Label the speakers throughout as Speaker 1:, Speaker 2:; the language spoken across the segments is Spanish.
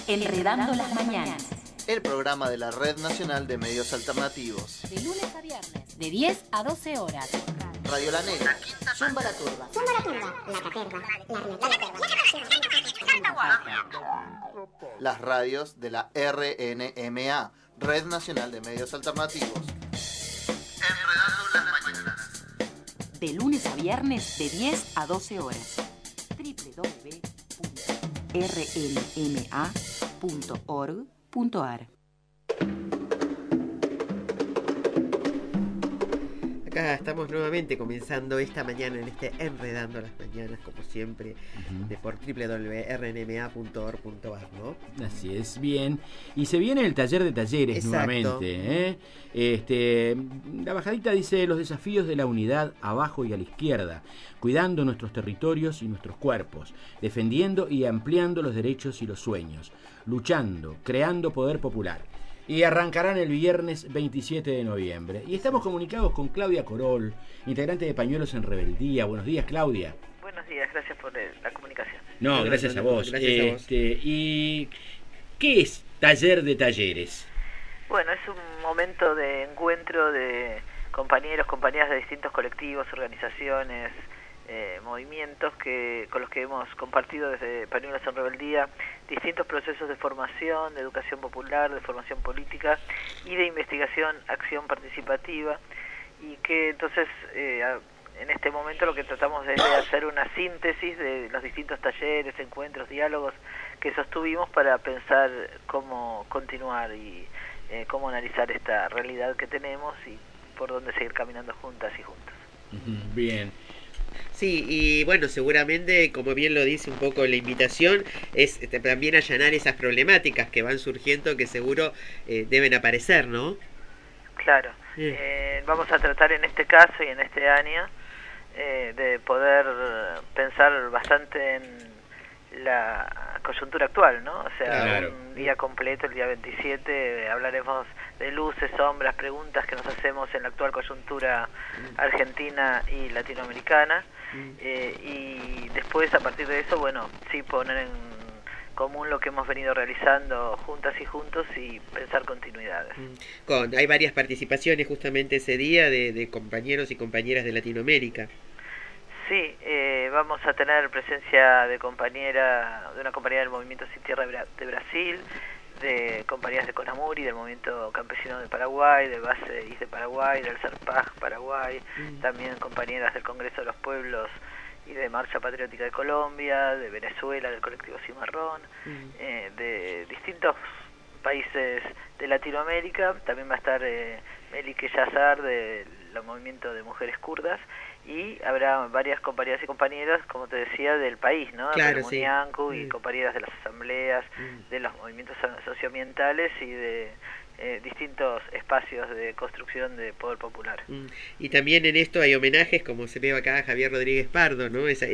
Speaker 1: Enredando las mañanas.
Speaker 2: El programa de la Red Nacional de Medios Alternativos.
Speaker 1: De lunes a viernes, de 10 a 12 horas.
Speaker 2: Radio La Negra.
Speaker 1: Zumba la Turba.
Speaker 2: Las radios de la RNMA, Red Nacional de Medios Alternativos. Enredando las mañanas.
Speaker 1: De lunes a viernes, de 10 a 12 horas. www.rnma.org.ar.
Speaker 3: Acá estamos nuevamente comenzando esta mañana en este Enredando las Mañanas, como siempre, de por www.rnma.org.ar, ¿no?
Speaker 4: Así es, bien. Y se viene el taller de talleres.
Speaker 3: Exacto.
Speaker 4: Nuevamente, ¿eh? La bajadita dice: los desafíos de la unidad abajo y a la izquierda, cuidando nuestros territorios y nuestros cuerpos, defendiendo y ampliando los derechos y los sueños, luchando, creando poder popular. Y arrancarán el viernes 27 de noviembre. Y estamos comunicados con Claudia Corol, integrante de Pañuelos en Rebeldía. Buenos días, Claudia.
Speaker 5: Buenos días, gracias por la comunicación.
Speaker 4: No, gracias a vos.
Speaker 3: Gracias a vos.
Speaker 4: ¿Y qué es Taller de Talleres?
Speaker 5: Bueno, es un momento de encuentro de compañeros, compañeras de distintos colectivos, organizaciones, movimientos con los que hemos compartido desde Pañuelos en Rebeldía distintos procesos de formación, de educación popular, de formación política y de investigación, acción participativa, y que entonces en este momento lo que tratamos es de hacer una síntesis de los distintos talleres, encuentros, diálogos que sostuvimos para pensar cómo continuar y cómo analizar esta realidad que tenemos y por dónde seguir caminando juntas y juntos.
Speaker 4: Bien.
Speaker 3: Sí, y bueno, seguramente, como bien lo dice un poco la invitación, es también allanar esas problemáticas que van surgiendo, que seguro deben aparecer, ¿no?
Speaker 5: Claro. Vamos a tratar en este caso y en este año de poder pensar bastante en la coyuntura actual, ¿no? O sea,
Speaker 4: claro.
Speaker 5: Un día completo, el día 27, hablaremos de luces, sombras, preguntas que nos hacemos en la actual coyuntura argentina y latinoamericana, y después, a partir de eso, bueno, sí poner en común lo que hemos venido realizando juntas y juntos y pensar continuidades.
Speaker 3: Hay varias participaciones justamente ese día de compañeros y compañeras de Latinoamérica.
Speaker 5: Sí, vamos a tener presencia de una compañera del Movimiento Sin Tierra de Brasil, de compañeras de Conamuri, del Movimiento Campesino de Paraguay, del Base IS de Paraguay, del CERPAG Paraguay, también compañeras del Congreso de los Pueblos y de Marcha Patriótica de Colombia, de Venezuela, del colectivo Cimarrón, de distintos países de Latinoamérica. También va a estar Melike Yazar del Movimiento de Mujeres Kurdas, y habrá varias compañeras y compañeros, como te decía, del país, ¿no?
Speaker 3: Claro,
Speaker 5: sí. Y compañeras de las asambleas, de los movimientos socioambientales y de distintos espacios de construcción de poder popular.
Speaker 3: Y también en esto hay homenajes, como se ve acá, a Javier Rodríguez Pardo, ¿no? Esa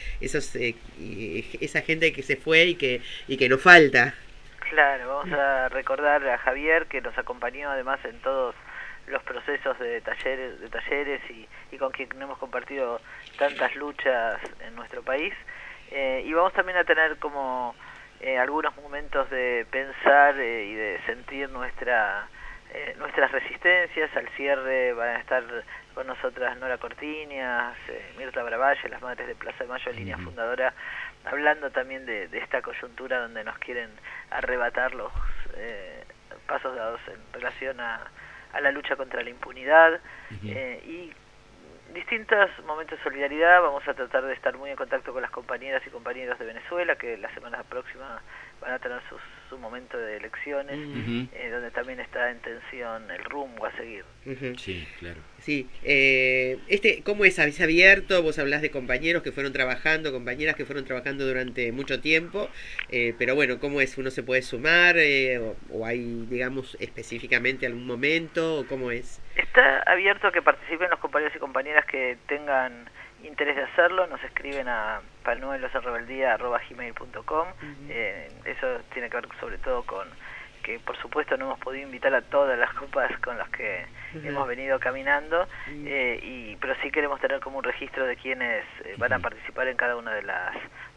Speaker 3: gente que se fue y que nos falta.
Speaker 5: Claro, vamos a recordar a Javier, que nos acompañó además en todos los procesos de talleres y con quien hemos compartido tantas luchas en nuestro país, y vamos también a tener como algunos momentos de pensar y de sentir nuestras resistencias. Al cierre van a estar con nosotras Nora Cortiñas, Mirta Bravalle, las Madres de Plaza de Mayo, línea fundadora, hablando también de esta coyuntura donde nos quieren arrebatar los pasos dados en relación a la lucha contra la impunidad, y distintos momentos de solidaridad. Vamos a tratar de estar muy en contacto con las compañeras y compañeros de Venezuela, que la semana próxima van a tener su momento de elecciones, donde también está en tensión el rumbo a seguir.
Speaker 4: Sí, claro.
Speaker 3: Sí, ¿cómo es? ¿Habéis abierto? Vos hablás de compañeros que fueron trabajando, compañeras que fueron trabajando durante mucho tiempo, pero bueno, ¿cómo es? ¿Uno se puede sumar? ¿O hay, digamos, específicamente algún momento? ¿O cómo es?
Speaker 5: Está abierto a que participen los compañeros y compañeras que tengan interés de hacerlo. Nos escriben a panuelosenrebeldía@gmail.com. Eso tiene que ver sobre todo con que, por supuesto, no hemos podido invitar a todas las copas con las que hemos venido caminando, pero sí queremos tener como un registro de quienes van a participar en cada una de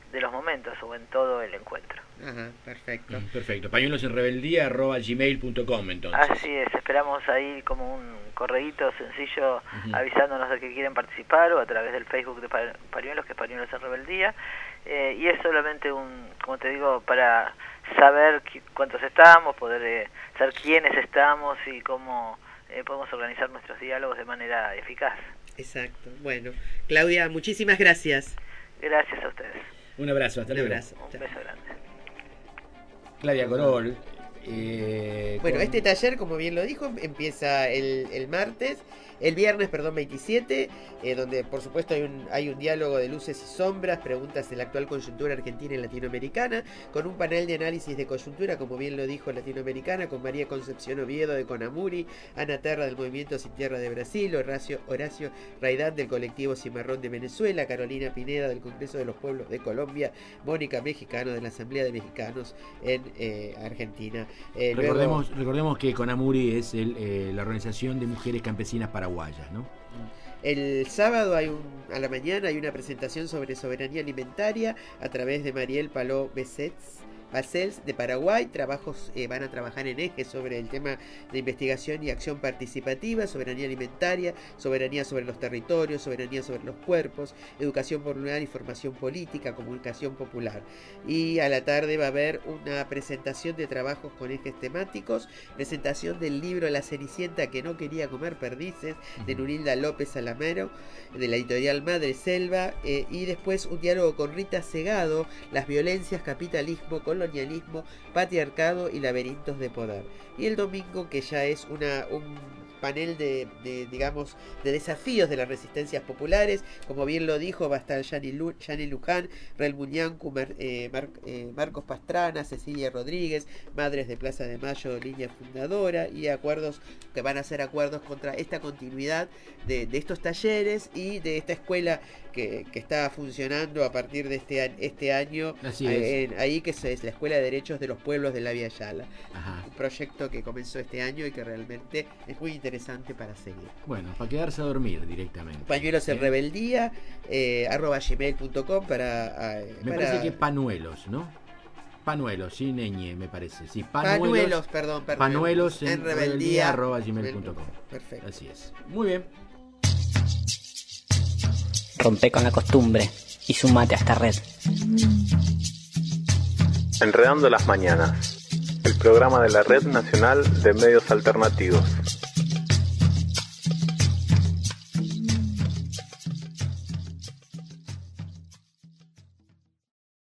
Speaker 5: de los momentos o en todo el encuentro.
Speaker 3: Ajá, perfecto.
Speaker 4: Perfecto. pañuelosenrebeldía@gmail.com entonces.
Speaker 5: Así es, esperamos ahí como un correíto sencillo avisándonos de que quieren participar, o a través del Facebook de Pañuelos, que es Pañuelos en Rebeldía, y es solamente como te digo, para saber cuántos estamos, poder saber quiénes estamos y cómo podemos organizar nuestros diálogos de manera eficaz.
Speaker 3: Exacto. Bueno, Claudia, muchísimas gracias.
Speaker 5: Gracias a ustedes.
Speaker 4: Un abrazo, hasta
Speaker 3: Un
Speaker 4: luego.
Speaker 3: abrazo.
Speaker 5: Un beso grande.
Speaker 4: Claudia Corol.
Speaker 3: Bueno, este taller, como bien lo dijo, empieza el martes, el viernes, 27, donde por supuesto hay un diálogo de luces y sombras, preguntas de la actual coyuntura argentina y latinoamericana, con un panel de análisis de coyuntura, como bien lo dijo, latinoamericana, con María Concepción Oviedo de Conamuri, Ana Terra del Movimiento Sin Tierra de Brasil, Horacio Raidán del colectivo Cimarrón de Venezuela, Carolina Pineda del Congreso de los Pueblos de Colombia, Mónica Mexicano de la Asamblea de Mexicanos en Argentina.
Speaker 4: Recordemos que Conamuri es la organización de mujeres campesinas paraguayas, ¿no?
Speaker 3: El sábado a la mañana hay una presentación sobre soberanía alimentaria a través de Mariel Paló Basels de Paraguay. Van a trabajar en eje sobre el tema de investigación y acción participativa, soberanía alimentaria, soberanía sobre los territorios, soberanía sobre los cuerpos, educación popular y formación política, comunicación popular. Y a la tarde va a haber una presentación de trabajos con ejes temáticos, presentación del libro La Cenicienta que no quería comer perdices, de Nurilda López Alamero, de la editorial Madre Selva, y después un diálogo con Rita Segado, las violencias, capitalismo, colonialismo, patriarcado y laberintos de poder. Y el domingo, que ya es un panel de desafíos de las resistencias populares, como bien lo dijo, va a estar Yani Luján, Rel Muñancu, Marcos Pastrana, Cecilia Rodríguez, Madres de Plaza de Mayo, línea fundadora, y acuerdos que van a ser acuerdos contra esta continuidad de estos talleres y de esta escuela que está funcionando a partir de este año. Ahí, que es la Escuela de Derechos de los Pueblos de la Vía Yala.
Speaker 4: Ajá.
Speaker 3: Un proyecto que comenzó este año y que realmente es muy interesante para seguir.
Speaker 4: Bueno, para quedarse a dormir directamente.
Speaker 3: Pañuelos en Rebeldía, @gmail.com
Speaker 4: me parece que Pañuelos, ¿no? Pañuelos, sin ñ, me parece. Sí,
Speaker 3: perdón.
Speaker 4: Pañuelos en rebeldía @gmail.com.
Speaker 3: Perfecto.
Speaker 4: Así es. Muy bien.
Speaker 6: Rompe con la costumbre y sumate a esta red.
Speaker 7: Enredando las mañanas, el programa de la Red Nacional de Medios Alternativos.